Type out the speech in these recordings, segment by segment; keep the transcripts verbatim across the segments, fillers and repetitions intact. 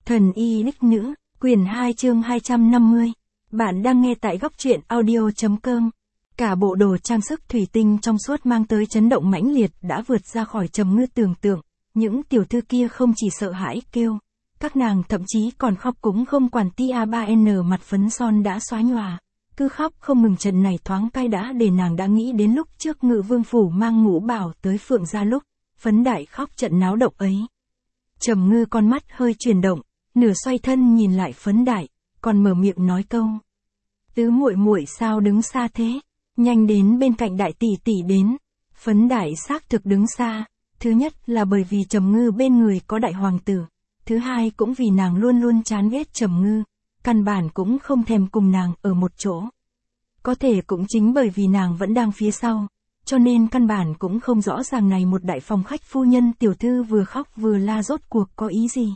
Thần y đích nữ, quyển hai chương hai trăm năm mươi. Bạn đang nghe tại góc truyện audio.com. Cả bộ đồ trang sức thủy tinh trong suốt mang tới chấn động mãnh liệt đã vượt ra khỏi Trầm Ngư tưởng tượng. Những tiểu thư kia không chỉ sợ hãi kêu, các nàng thậm chí còn khóc cũng không quản tia ba en mặt phấn son đã xóa nhòa. Cứ khóc không ngừng. Trận này thoáng cay đã để nàng đã nghĩ đến lúc trước Ngự Vương phủ mang Ngũ Bảo tới Phượng gia lúc Phấn Đại khóc trận náo động ấy. Trầm Ngư con mắt hơi chuyển động, nửa xoay thân nhìn lại Phấn Đại, còn mở miệng nói câu: "Tứ muội muội sao đứng xa thế, nhanh đến bên cạnh đại tỷ tỷ đến." Phấn Đại xác thực đứng xa, thứ nhất là bởi vì Trầm Ngư bên người có đại hoàng tử, thứ hai cũng vì nàng luôn luôn chán ghét Trầm Ngư, căn bản cũng không thèm cùng nàng ở một chỗ. Có thể cũng chính bởi vì nàng vẫn đang phía sau, cho nên căn bản cũng không rõ ràng này một đại phòng khách phu nhân tiểu thư vừa khóc vừa la rốt cuộc có ý gì.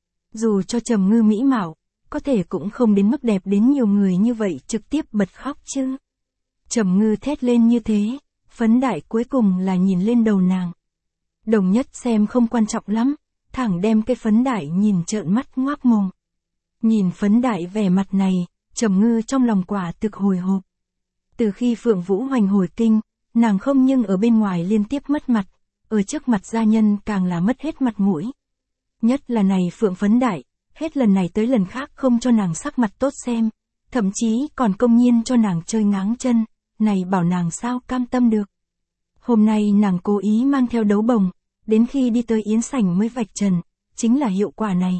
Dù cho Trầm Ngư mỹ mạo, có thể cũng không đến mức đẹp đến nhiều người như vậy trực tiếp bật khóc chứ. Trầm Ngư thét lên như thế, Phấn Đại cuối cùng là nhìn lên đầu nàng. Đồng Nhất xem không quan trọng lắm, thẳng đem cái Phấn Đại nhìn trợn mắt ngoác mồm. Nhìn Phấn Đại vẻ mặt này, Trầm Ngư trong lòng quả thực hồi hộp. Từ khi Phượng Vũ Hoành hồi kinh, nàng không nhưng ở bên ngoài liên tiếp mất mặt, ở trước mặt gia nhân càng là mất hết mặt mũi. Nhất là này Phượng Phấn Đại, hết lần này tới lần khác không cho nàng sắc mặt tốt xem, thậm chí còn công nhiên cho nàng chơi ngáng chân, này bảo nàng sao cam tâm được. Hôm nay nàng cố ý mang theo đấu bồng, đến khi đi tới yến sảnh mới vạch trần, chính là hiệu quả này.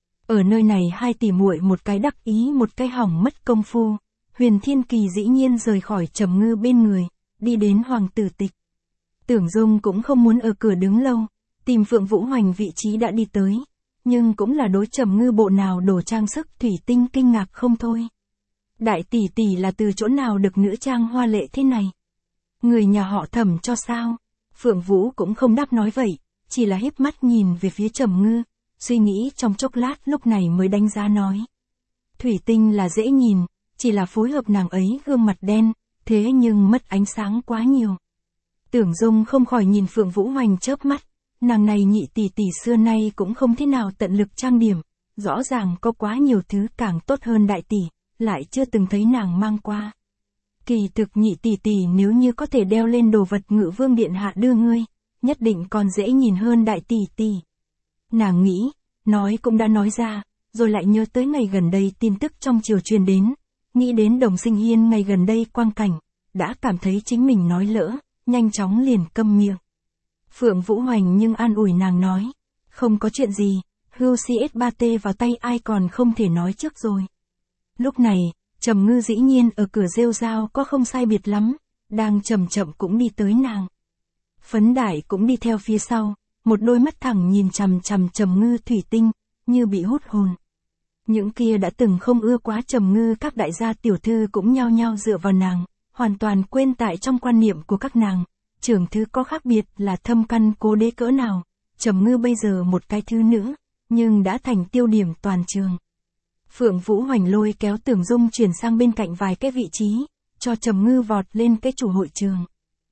Ở nơi này hai tỷ muội một cái đắc ý một cái hỏng mất công phu, Huyền Thiên Kỳ dĩ nhiên rời khỏi Trầm Ngư bên người, đi đến hoàng tử tịch. Tưởng Dung cũng không muốn ở cửa đứng lâu, tìm Phượng Vũ Hoành vị trí đã đi tới, nhưng cũng là đối Trầm Ngư bộ nào đồ trang sức thủy tinh kinh ngạc không thôi. Đại tỷ tỷ là từ chỗ nào được nữ trang hoa lệ thế này? Người nhà họ Thẩm cho sao? Phượng Vũ cũng không đáp nói vậy, chỉ là híp mắt nhìn về phía Trầm Ngư, suy nghĩ trong chốc lát lúc này mới đánh giá nói. Thủy tinh là dễ nhìn, chỉ là phối hợp nàng ấy gương mặt đen, thế nhưng mất ánh sáng quá nhiều. Tưởng Dung không khỏi nhìn Phượng Vũ Hoành chớp mắt, nàng này nhị tỷ tỷ xưa nay cũng không thế nào tận lực trang điểm, rõ ràng có quá nhiều thứ càng tốt hơn đại tỷ, lại chưa từng thấy nàng mang qua. Kỳ thực nhị tỷ tỷ nếu như có thể đeo lên đồ vật Ngự Vương điện hạ đưa ngươi, nhất định còn dễ nhìn hơn đại tỷ tỷ. Nàng nghĩ, nói cũng đã nói ra, rồi lại nhớ tới ngày gần đây tin tức trong triều truyền đến, nghĩ đến Đồng Sinh Hiên ngày gần đây quang cảnh, đã cảm thấy chính mình nói lỡ, nhanh chóng liền câm miệng. Phượng Vũ Hoành nhưng an ủi nàng nói, không có chuyện gì, hưu xê ét ba tê vào tay ai còn không thể nói trước rồi. Lúc này, Trầm Ngư dĩ nhiên ở cửa rêu rao có không sai biệt lắm, đang chậm chậm cũng đi tới nàng. Phấn Đại cũng đi theo phía sau, một đôi mắt thẳng nhìn chằm chằm Trầm Ngư thủy tinh, như bị hút hồn. Những kia đã từng không ưa quá Trầm Ngư các đại gia tiểu thư cũng nhao nhao dựa vào nàng, hoàn toàn quên tại trong quan niệm của các nàng, trưởng thứ có khác biệt là thâm căn cố đế cỡ nào. Trầm Ngư bây giờ một cái thứ nữ, nhưng đã thành tiêu điểm toàn trường. Phượng Vũ Hoành lôi kéo Tưởng Dung chuyển sang bên cạnh vài cái vị trí, cho Trầm Ngư vọt lên cái chủ hội trường.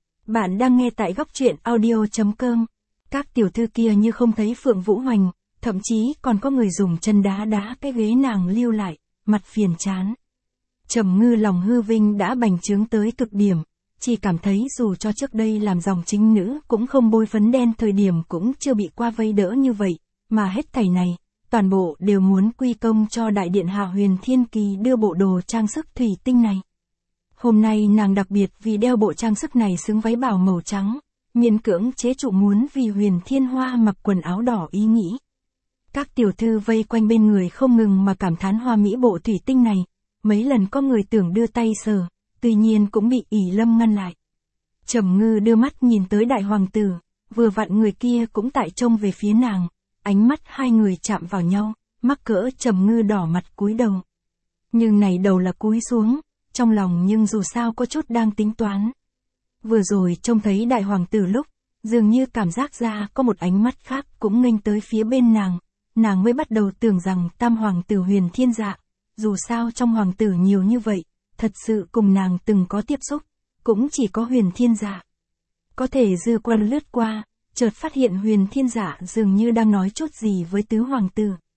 Bạn đang nghe tại góc truyện audio.com. Các tiểu thư kia như không thấy Phượng Vũ Hoành, thậm chí còn có người dùng chân đá đá cái ghế nàng lưu lại, mặt phiền chán. Trầm Ngư lòng hư vinh đã bành trướng tới cực điểm, chỉ cảm thấy dù cho trước đây làm dòng chính nữ cũng không bôi phấn đen thời điểm cũng chưa bị qua vây đỡ như vậy, mà hết thảy này, toàn bộ đều muốn quy công cho đại điện hạ Huyền Thiên Kỳ đưa bộ đồ trang sức thủy tinh này. Hôm nay nàng đặc biệt vì đeo bộ trang sức này xứng váy bào màu trắng, miễn cưỡng chế trụ muốn vì Huyền Thiên Hoa mặc quần áo đỏ ý nghĩ. Các tiểu thư vây quanh bên người không ngừng mà cảm thán hoa mỹ bộ thủy tinh này, mấy lần có người tưởng đưa tay sờ, tuy nhiên cũng bị ỷ lâm ngăn lại. Trầm Ngư đưa mắt nhìn tới đại hoàng tử, vừa vặn người kia cũng tại trông về phía nàng, ánh mắt hai người chạm vào nhau, mắc cỡ Trầm Ngư đỏ mặt cúi đầu. Nhưng này đầu là cúi xuống, trong lòng nhưng dù sao có chút đang tính toán. Vừa rồi trông thấy đại hoàng tử lúc, dường như cảm giác ra có một ánh mắt khác cũng nghênh tới phía bên nàng, nàng mới bắt đầu tưởng rằng tam hoàng tử Huyền Thiên Dạ, dù sao trong hoàng tử nhiều như vậy, thật sự cùng nàng từng có tiếp xúc, cũng chỉ có Huyền Thiên Dạ. Có thể dư quan lướt qua, chợt phát hiện Huyền Thiên Dạ dường như đang nói chút gì với tứ hoàng tử.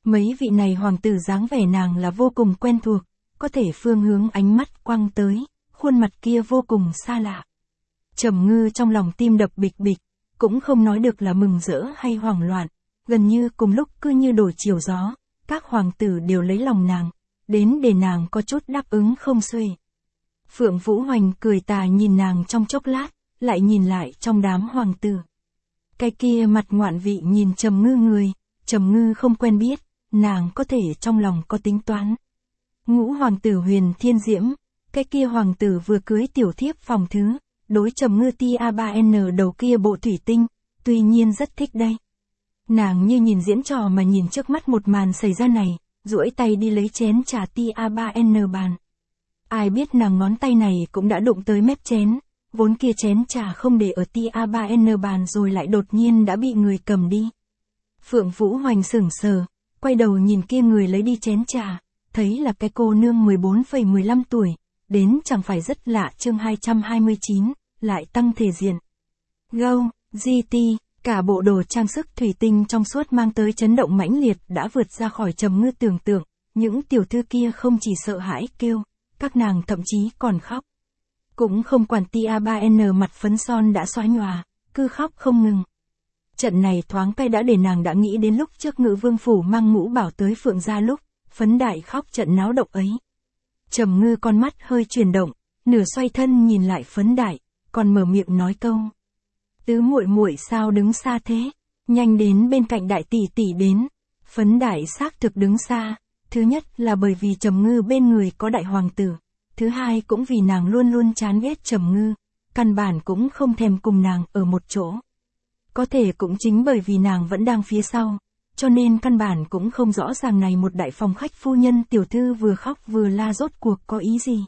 Mấy vị này hoàng tử dáng vẻ nàng là vô cùng quen thuộc, có thể phương hướng ánh mắt quăng tới, khuôn mặt kia vô cùng xa lạ. Trầm Ngư trong lòng tim đập bịch bịch, cũng không nói được là mừng rỡ hay hoảng loạn, gần như cùng lúc cứ như đổi chiều gió, các hoàng tử đều lấy lòng nàng, đến để nàng có chút đáp ứng không xuể. Phượng Vũ Hoành cười tà nhìn nàng trong chốc lát, lại nhìn lại trong đám hoàng tử. Cái kia mặt ngoạn vị nhìn Trầm Ngư người, Trầm Ngư không quen biết, nàng có thể trong lòng có tính toán. Ngũ hoàng tử Huyền Thiên Diễm, cái kia hoàng tử vừa cưới tiểu thiếp phòng thứ, đối Trầm Ngư tia ba N đầu kia bộ thủy tinh, tuy nhiên rất thích đây. Nàng như nhìn diễn trò mà nhìn trước mắt một màn xảy ra này, duỗi tay đi lấy chén trà tia ba N bàn. Ai biết nàng ngón tay này cũng đã đụng tới mép chén, vốn kia chén trà không để ở tia ba N bàn rồi lại đột nhiên đã bị người cầm đi. Phượng Vũ Hoành sững sờ, quay đầu nhìn kia người lấy đi chén trà, thấy là cái cô nương mười bốn phẩy mười lăm tuổi, đến chẳng phải rất lạ. Chương hai trăm hai mươi chín, lại tăng thể diện. Go, giê tê, cả bộ đồ trang sức thủy tinh trong suốt mang tới chấn động mãnh liệt đã vượt ra khỏi Trầm Ngư tưởng tượng, những tiểu thư kia không chỉ sợ hãi kêu, các nàng thậm chí còn khóc. Cũng không quản tia ba N mặt phấn son đã xóa nhòa, cứ khóc không ngừng. Trận này thoáng cái đã để nàng đã nghĩ đến lúc trước Ngự Vương phủ mang Ngũ Bảo tới Phượng gia lúc, Phấn Đại khóc trận náo động ấy. Trầm Ngư con mắt hơi chuyển động, nửa xoay thân nhìn lại Phấn Đại, còn mở miệng nói câu: "Tứ muội muội sao đứng xa thế, nhanh đến bên cạnh đại tỷ tỷ đến." Phấn Đại xác thực đứng xa, thứ nhất là bởi vì Trầm Ngư bên người có đại hoàng tử, thứ hai cũng vì nàng luôn luôn chán ghét Trầm Ngư, căn bản cũng không thèm cùng nàng ở một chỗ. Có thể cũng chính bởi vì nàng vẫn đang phía sau, cho nên căn bản cũng không rõ ràng này một đại phòng khách phu nhân tiểu thư vừa khóc vừa la rốt cuộc có ý gì.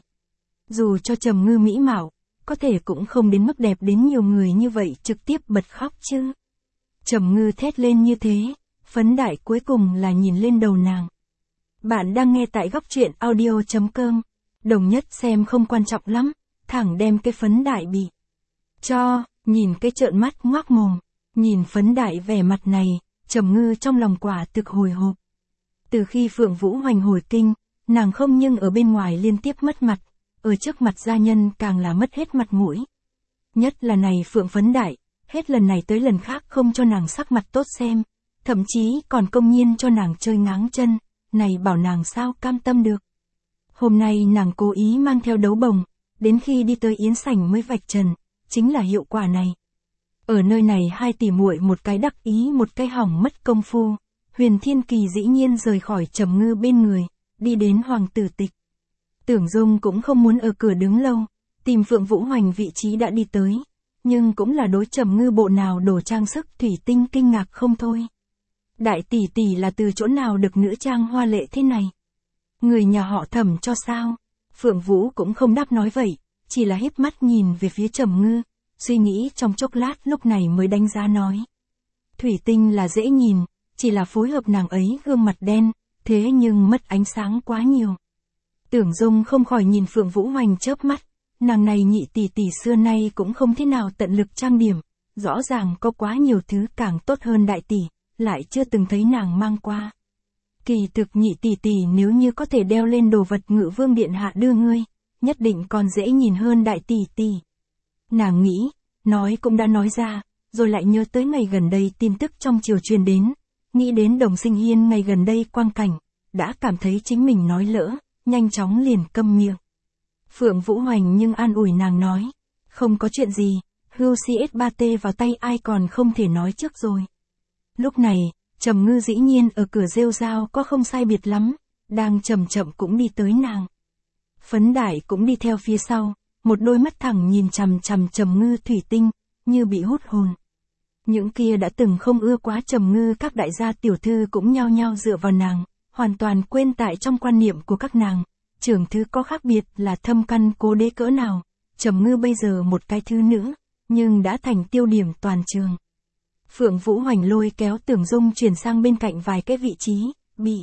Dù cho Trầm Ngư mỹ mạo, có thể cũng không đến mức đẹp đến nhiều người như vậy trực tiếp bật khóc chứ. Trầm Ngư thét lên như thế, Phấn Đại cuối cùng là nhìn lên đầu nàng. Bạn đang nghe tại góc truyện audio chấm com, đồng nhất xem không quan trọng lắm, thẳng đem cái Phấn Đại bị cho, nhìn cái trợn mắt ngoác mồm, nhìn Phấn Đại vẻ mặt này, Trầm Ngư trong lòng quả thực hồi hộp. Từ khi Phượng Vũ Hoành hồi kinh, nàng không nhưng ở bên ngoài liên tiếp mất mặt, ở trước mặt gia nhân càng là mất hết mặt mũi. Nhất là này Phượng Phấn Đại, hết lần này tới lần khác không cho nàng sắc mặt tốt xem, thậm chí còn công nhiên cho nàng chơi ngáng chân, này bảo nàng sao cam tâm được. Hôm nay nàng cố ý mang theo đấu bồng, đến khi đi tới yến sảnh mới vạch trần, chính là hiệu quả này. Ở nơi này hai tỷ muội một cái đắc ý một cái hỏng mất công phu, Huyền Thiên Kỳ dĩ nhiên rời khỏi Trầm Ngư bên người, đi đến hoàng tử tịch. Tưởng Dung cũng không muốn ở cửa đứng lâu, tìm Phượng Vũ Hoành vị trí đã đi tới, nhưng cũng là đối Trầm Ngư bộ nào đồ trang sức thủy tinh kinh ngạc không thôi. Đại tỷ tỷ là từ chỗ nào được nữ trang hoa lệ thế này? Người nhà họ Thẩm cho sao? Phượng Vũ cũng không đáp nói vậy, chỉ là híp mắt nhìn về phía Trầm Ngư, suy nghĩ trong chốc lát lúc này mới đánh giá nói. Thủy tinh là dễ nhìn, chỉ là phối hợp nàng ấy gương mặt đen, thế nhưng mất ánh sáng quá nhiều. Tưởng Dung không khỏi nhìn Phượng Vũ Hoành chớp mắt, nàng này nhị tỷ tỷ xưa nay cũng không thế nào tận lực trang điểm, rõ ràng có quá nhiều thứ càng tốt hơn đại tỷ, lại chưa từng thấy nàng mang qua. Kỳ thực nhị tỷ tỷ nếu như có thể đeo lên đồ vật Ngự Vương điện hạ đưa ngươi, nhất định còn dễ nhìn hơn đại tỷ tỷ. Nàng nghĩ, nói cũng đã nói ra, rồi lại nhớ tới ngày gần đây tin tức trong triều truyền đến, nghĩ đến Đồng Sinh Hiên ngày gần đây quang cảnh, đã cảm thấy chính mình nói lỡ, nhanh chóng liền câm miệng. Phượng Vũ Hoành nhưng an ủi nàng nói, không có chuyện gì, hưu xê ét ba T vào tay ai còn không thể nói trước rồi. Lúc này, Trầm Ngư dĩ nhiên ở cửa rêu rao có không sai biệt lắm, đang chậm chậm cũng đi tới nàng. Phấn Đại cũng đi theo phía sau, một đôi mắt thẳng nhìn chằm chằm Trầm Ngư thủy tinh, như bị hút hồn. Những kia đã từng không ưa quá Trầm Ngư các đại gia tiểu thư cũng nhao nhao dựa vào nàng, hoàn toàn quên tại trong quan niệm của các nàng, trưởng thứ có khác biệt là thâm căn cố đế cỡ nào. Trầm Ngư bây giờ một cái thứ nữa, nhưng đã thành tiêu điểm toàn trường. Phượng Vũ Hoành lôi kéo Tưởng Dung chuyển sang bên cạnh vài cái vị trí, bị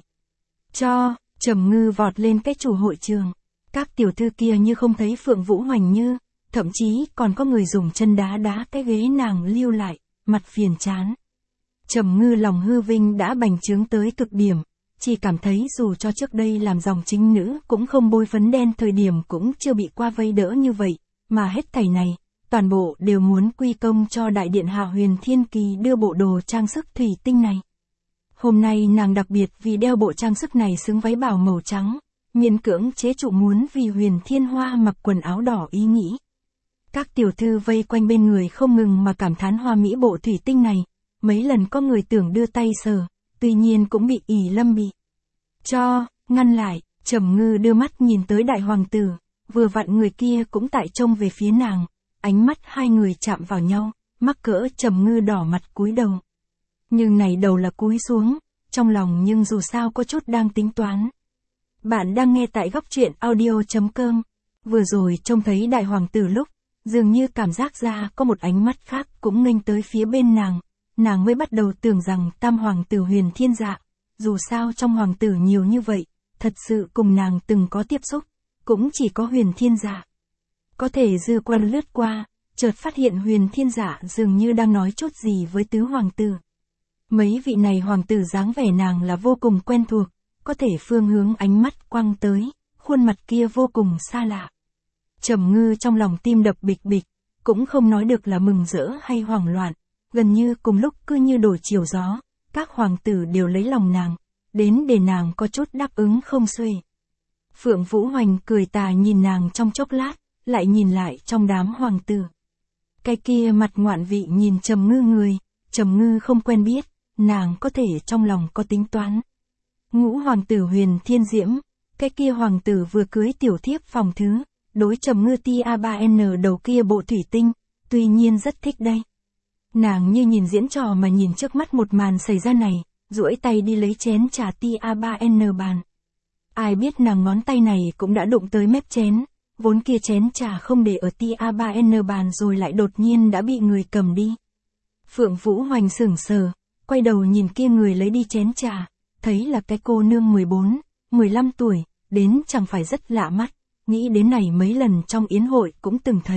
cho, Trầm Ngư vọt lên cái chủ hội trường. Các tiểu thư kia như không thấy Phượng Vũ Hoành như, thậm chí còn có người dùng chân đá đá cái ghế nàng lưu lại, mặt phiền chán. Trầm Ngư lòng hư vinh đã bành trướng tới cực điểm, chỉ cảm thấy dù cho trước đây làm dòng chính nữ cũng không bôi phấn đen thời điểm cũng chưa bị qua vây đỡ như vậy, mà hết thảy này, toàn bộ đều muốn quy công cho đại điện hạ Huyền Thiên Kỳ đưa bộ đồ trang sức thủy tinh này. Hôm nay nàng đặc biệt vì đeo bộ trang sức này xứng váy bào màu trắng, miễn cưỡng chế trụ muốn vì Huyền Thiên Hoa mặc quần áo đỏ ý nghĩ. Các tiểu thư vây quanh bên người không ngừng mà cảm thán hoa mỹ bộ thủy tinh này, mấy lần có người tưởng đưa tay sờ, tuy nhiên cũng bị ỷ lâm bị cho, ngăn lại. Trầm Ngư đưa mắt nhìn tới đại hoàng tử, vừa vặn người kia cũng tại trông về phía nàng, ánh mắt hai người chạm vào nhau, mắc cỡ Trầm Ngư đỏ mặt cúi đầu. Nhưng này đầu là cúi xuống, trong lòng nhưng dù sao có chút đang tính toán. Bạn đang nghe tại góc truyện audio.com. Vừa rồi trông thấy đại hoàng tử lúc, dường như cảm giác ra có một ánh mắt khác cũng nghênh tới phía bên nàng, nàng mới bắt đầu tưởng rằng tam hoàng tử Huyền Thiên Dạ, dù sao trong hoàng tử nhiều như vậy, thật sự cùng nàng từng có tiếp xúc, cũng chỉ có Huyền Thiên Dạ. Có thể dư quan lướt qua, chợt phát hiện Huyền Thiên Dạ dường như đang nói chút gì với tứ hoàng tử. Mấy vị này hoàng tử dáng vẻ nàng là vô cùng quen thuộc, có thể phương hướng ánh mắt quăng tới, khuôn mặt kia vô cùng xa lạ. Trầm Ngư trong lòng tim đập bịch bịch, cũng không nói được là mừng rỡ hay hoảng loạn, gần như cùng lúc cứ như đổi chiều gió, các hoàng tử đều lấy lòng nàng, đến để nàng có chút đáp ứng không xuể. Phượng Vũ Hoành cười tà nhìn nàng trong chốc lát, lại nhìn lại trong đám hoàng tử. Cái kia mặt ngoạn vị nhìn Trầm Ngư người, Trầm Ngư không quen biết, nàng có thể trong lòng có tính toán. Ngũ hoàng tử Huyền Thiên Diễm, cái kia hoàng tử vừa cưới tiểu thiếp phòng thứ, đối Trầm Ngư tia ba N đầu kia bộ thủy tinh, tuy nhiên rất thích đây. Nàng như nhìn diễn trò mà nhìn trước mắt một màn xảy ra này, duỗi tay đi lấy chén trà tia ba N bàn. Ai biết nàng ngón tay này cũng đã đụng tới mép chén, vốn kia chén trà không để ở tia ba N bàn rồi lại đột nhiên đã bị người cầm đi. Phượng Vũ Hoành sững sờ, quay đầu nhìn kia người lấy đi chén trà, thấy là cái cô nương mười bốn, mười lăm tuổi, đến chẳng phải rất lạ mắt, nghĩ đến này mấy lần trong yến hội cũng từng thấy.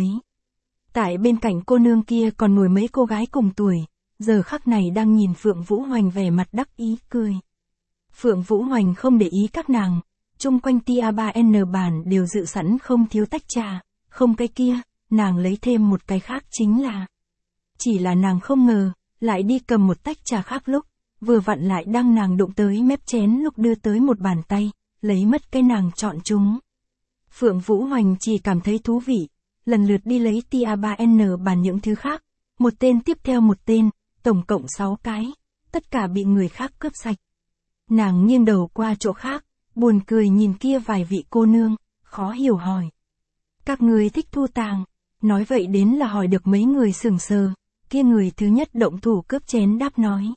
Tại bên cạnh cô nương kia còn ngồi mấy cô gái cùng tuổi, giờ khắc này đang nhìn Phượng Vũ Hoành vẻ mặt đắc ý cười. Phượng Vũ Hoành không để ý các nàng, chung quanh tia ba N bàn đều dự sẵn không thiếu tách trà, không cái kia, nàng lấy thêm một cái khác chính là. Chỉ là nàng không ngờ, lại đi cầm một tách trà khác lúc, vừa vặn lại đang nàng đụng tới mép chén lúc đưa tới một bàn tay, lấy mất cái nàng chọn chúng. Phượng Vũ Hoành chỉ cảm thấy thú vị, lần lượt đi lấy tia ba N bàn những thứ khác, một tên tiếp theo một tên, tổng cộng sáu cái, tất cả bị người khác cướp sạch. Nàng nghiêng đầu qua chỗ khác, buồn cười nhìn kia vài vị cô nương, khó hiểu hỏi. Các người thích thu tàng, nói vậy đến là hỏi được mấy người sững sờ, kia người thứ nhất động thủ cướp chén đáp nói.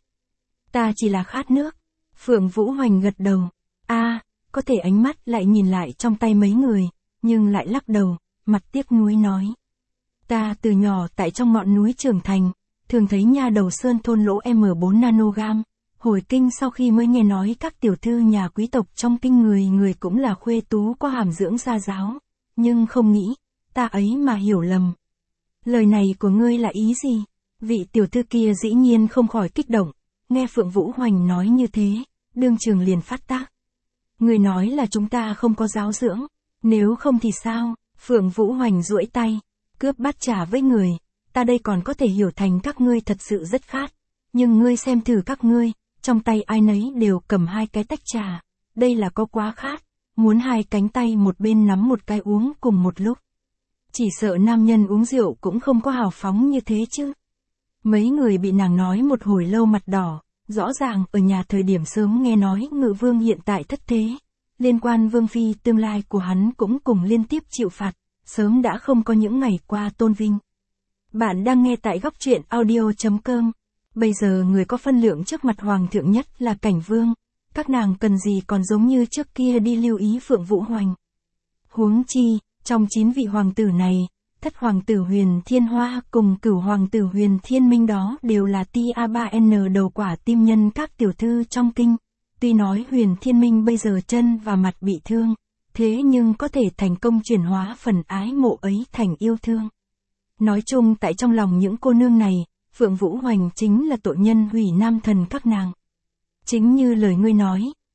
Ta chỉ là khát nước. Phượng Vũ Hoành gật đầu. a à, có thể ánh mắt lại nhìn lại trong tay mấy người, nhưng lại lắc đầu, mặt tiếc nuối nói. Ta từ nhỏ tại trong ngọn núi trưởng thành, thường thấy nha đầu sơn thôn lỗ M bốn nanogam, hồi kinh sau khi mới nghe nói các tiểu thư nhà quý tộc trong kinh người người cũng là khuê tú có hàm dưỡng gia giáo, nhưng không nghĩ, ta ấy mà hiểu lầm. Lời này của ngươi là ý gì? Vị tiểu thư kia dĩ nhiên không khỏi kích động, nghe Phượng Vũ Hoành nói như thế, đương trường liền phát tác. Ngươi nói là chúng ta không có giáo dưỡng, nếu không thì sao? Phượng Vũ Hoành duỗi tay, cướp bát trà với người, ta đây còn có thể hiểu thành các ngươi thật sự rất khát, nhưng ngươi xem thử các ngươi, trong tay ai nấy đều cầm hai cái tách trà, đây là có quá khát, muốn hai cánh tay một bên nắm một cái uống cùng một lúc. Chỉ sợ nam nhân uống rượu cũng không có hào phóng như thế chứ. Mấy người bị nàng nói một hồi lâu mặt đỏ, rõ ràng ở nhà thời điểm sớm nghe nói Ngự Vương hiện tại thất thế, liên quan Vương Phi tương lai của hắn cũng cùng liên tiếp chịu phạt, sớm đã không có những ngày qua tôn vinh. Bạn đang nghe tại góc truyện audio.com. Bây giờ người có phân lượng trước mặt hoàng thượng nhất là Cảnh Vương, các nàng cần gì còn giống như trước kia đi lưu ý Phượng Vũ Hoành. Huống chi, trong chín vị hoàng tử này, thất hoàng tử Huyền Thiên Hoa cùng cửu hoàng tử Huyền Thiên Minh đó đều là tia ba N đầu quả tim nhân các tiểu thư trong kinh. Tuy nói Huyền Thiên Minh bây giờ chân và mặt bị thương, thế nhưng có thể thành công chuyển hóa phần ái mộ ấy thành yêu thương. Nói chung tại trong lòng những cô nương này, Phượng Vũ Hoành chính là tội nhân hủy nam thần các nàng. Chính như lời ngươi nói,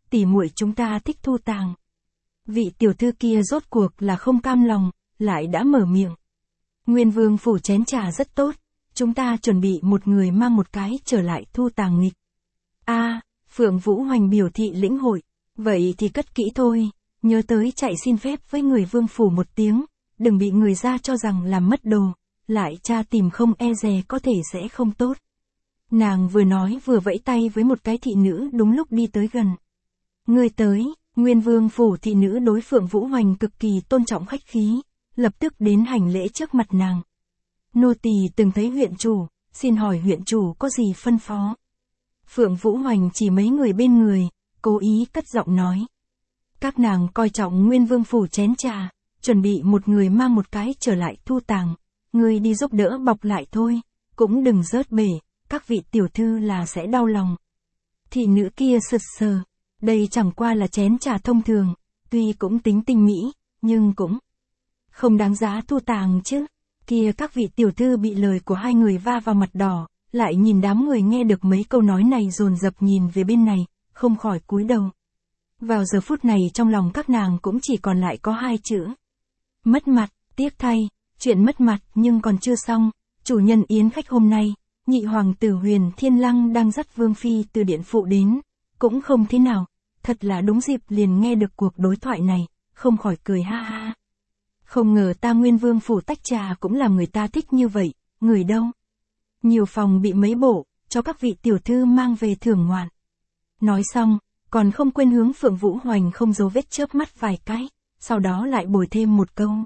tỉ muội chúng ta thích thu tàng. Vị tiểu thư kia rốt cuộc là không cam lòng, lại đã mở miệng. Nguyên vương phủ chén trà rất tốt, chúng ta chuẩn bị một người mang một cái trở lại thu tàng nghịch. A, à, Phượng Vũ Hoành biểu thị lĩnh hội, vậy thì cất kỹ thôi, nhớ tới chạy xin phép với người vương phủ một tiếng, đừng bị người ra cho rằng làm mất đồ, lại tra tìm không e dè có thể sẽ không tốt. Nàng vừa nói vừa vẫy tay với một cái thị nữ đúng lúc đi tới gần. Người tới, Nguyên vương phủ thị nữ đối Phượng Vũ Hoành cực kỳ tôn trọng khách khí, lập tức đến hành lễ trước mặt nàng. Nô tỳ từng thấy huyện chủ, xin hỏi huyện chủ có gì phân phó. Phượng Vũ Hoành chỉ mấy người bên người, cố ý cất giọng nói. Các nàng coi trọng Nguyên vương phủ chén trà, chuẩn bị một người mang một cái trở lại thu tàng, người đi giúp đỡ bọc lại thôi, cũng đừng rớt bể, các vị tiểu thư là sẽ đau lòng. Thị nữ kia sực sờ, đây chẳng qua là chén trà thông thường, tuy cũng tính tinh mỹ, nhưng cũng không đáng giá thu tàng chứ. Kia các vị tiểu thư bị lời của hai người va vào mặt đỏ, lại nhìn đám người nghe được mấy câu nói này dồn dập nhìn về bên này, không khỏi cúi đầu. Vào giờ phút này trong lòng các nàng cũng chỉ còn lại có hai chữ. Mất mặt, tiếc thay, chuyện mất mặt nhưng còn chưa xong, chủ nhân yến khách hôm nay, nhị hoàng tử Huyền Thiên Lăng đang dắt Vương Phi từ điện phụ đến, cũng không thế nào, thật là đúng dịp liền nghe được cuộc đối thoại này, không khỏi cười ha ha. Không ngờ ta Nguyên vương phủ tách trà cũng làm người ta thích như vậy, người đâu? Nhiều phòng bị mấy bộ, cho các vị tiểu thư mang về thưởng ngoạn. Nói xong, còn không quên hướng Phượng Vũ Hoành không giấu vết chớp mắt vài cái, sau đó lại bồi thêm một câu.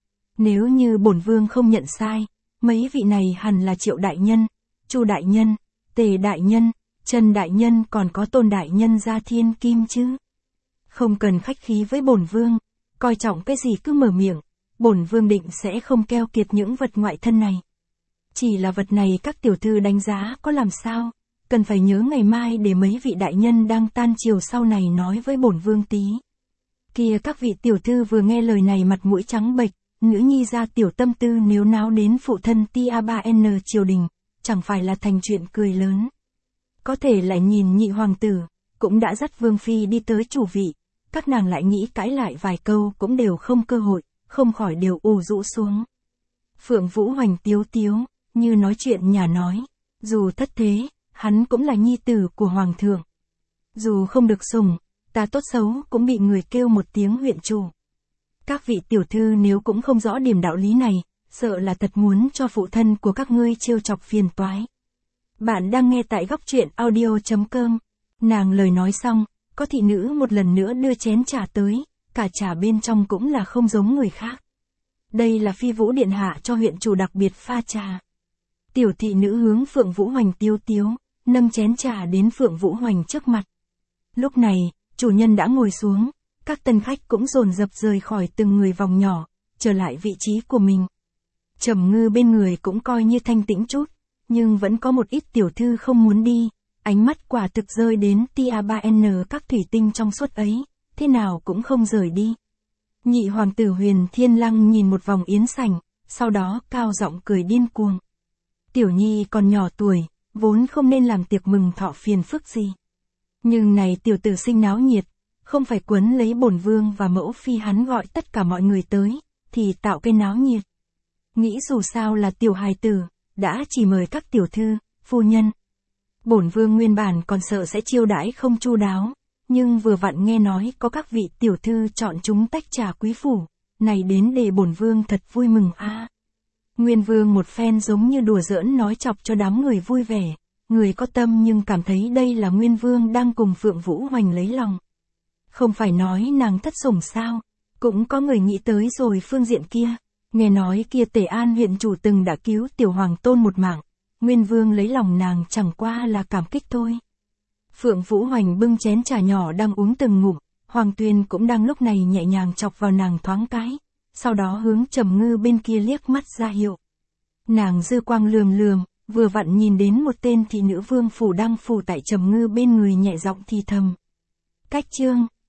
Nếu như bổn vương không nhận sai, mấy vị này hẳn là Triệu đại nhân, Chu đại nhân, Tề đại nhân, Trần đại nhân còn có Tôn đại nhân gia thiên kim chứ. Không cần khách khí với bổn vương, coi trọng cái gì cứ mở miệng, bổn vương định sẽ không keo kiệt những vật ngoại thân này. Chỉ là vật này các tiểu thư đánh giá có làm sao, cần phải nhớ ngày mai để mấy vị đại nhân đang tan chiều sau này nói với bổn vương tí. Kia các vị tiểu thư vừa nghe lời này mặt mũi trắng bệch, nữ nhi ra tiểu tâm tư nếu náo đến phụ thân Tia ba N triều đình, chẳng phải là thành chuyện cười lớn. Có thể lại nhìn nhị hoàng tử, cũng đã dắt Vương Phi đi tới chủ vị, các nàng lại nghĩ cãi lại vài câu cũng đều không cơ hội, không khỏi đều ù rũ xuống. Phượng Vũ Hoành tiếu tiếu, như nói chuyện nhà nói, dù thất thế, hắn cũng là nhi tử của hoàng thượng. Dù không được sủng, ta tốt xấu cũng bị người kêu một tiếng huyện chủ. Các vị tiểu thư nếu cũng không rõ điểm đạo lý này, sợ là thật muốn cho phụ thân của các ngươi trêu chọc phiền toái. Bạn đang nghe tại góc truyện audio chấm com. Nàng lời nói xong, có thị nữ một lần nữa đưa chén trà tới, cả trà bên trong cũng là không giống người khác. Đây là Phi Vũ điện hạ cho huyện chủ đặc biệt pha trà. Tiểu thị nữ hướng Phượng Vũ Hoành tiếu tiếu, nâng chén trà đến Phượng Vũ Hoành trước mặt. Lúc này, chủ nhân đã ngồi xuống, các tân khách cũng dồn dập rời khỏi từng người vòng nhỏ, trở lại vị trí của mình. Trầm Ngư bên người cũng coi như thanh tĩnh chút, nhưng vẫn có một ít tiểu thư không muốn đi, ánh mắt quả thực rơi đến Tia ba N các thủy tinh trong suốt ấy, thế nào cũng không rời đi. Nhị hoàng tử Huyền Thiên Lăng nhìn một vòng yến sảnh, sau đó cao giọng cười điên cuồng. Tiểu nhi còn nhỏ tuổi, vốn không nên làm tiệc mừng thọ phiền phức gì. Nhưng này tiểu tử sinh náo nhiệt, không phải quấn lấy bổn vương và mẫu phi hắn gọi tất cả mọi người tới, thì tạo cái náo nhiệt. Nghĩ dù sao là tiểu hài tử, đã chỉ mời các tiểu thư, phu nhân. Bổn vương nguyên bản còn sợ sẽ chiêu đãi không chu đáo, nhưng vừa vặn nghe nói có các vị tiểu thư chọn chúng tách trà quý phủ, này đến để bổn vương thật vui mừng a. À. Nguyên vương một phen giống như đùa giỡn nói chọc cho đám người vui vẻ, người có tâm nhưng cảm thấy đây là Nguyên vương đang cùng Phượng Vũ Hoành lấy lòng. Không phải nói nàng thất sủng sao, cũng có người nghĩ tới rồi phương diện kia, nghe nói kia Tề An huyện chủ từng đã cứu tiểu hoàng tôn một mạng, Nguyên vương lấy lòng nàng chẳng qua là cảm kích thôi. Phượng Vũ Hoành bưng chén trà nhỏ đang uống từng ngụm, Hoàng Tuyền cũng đang lúc này nhẹ nhàng chọc vào nàng thoáng cái, sau đó hướng Trầm Ngư bên kia liếc mắt ra hiệu. Nàng dư quang lườm lườm, vừa vặn nhìn đến một tên thị nữ vương phủ đang phủ tại Trầm Ngư bên người nhẹ giọng thì thầm. Cách chương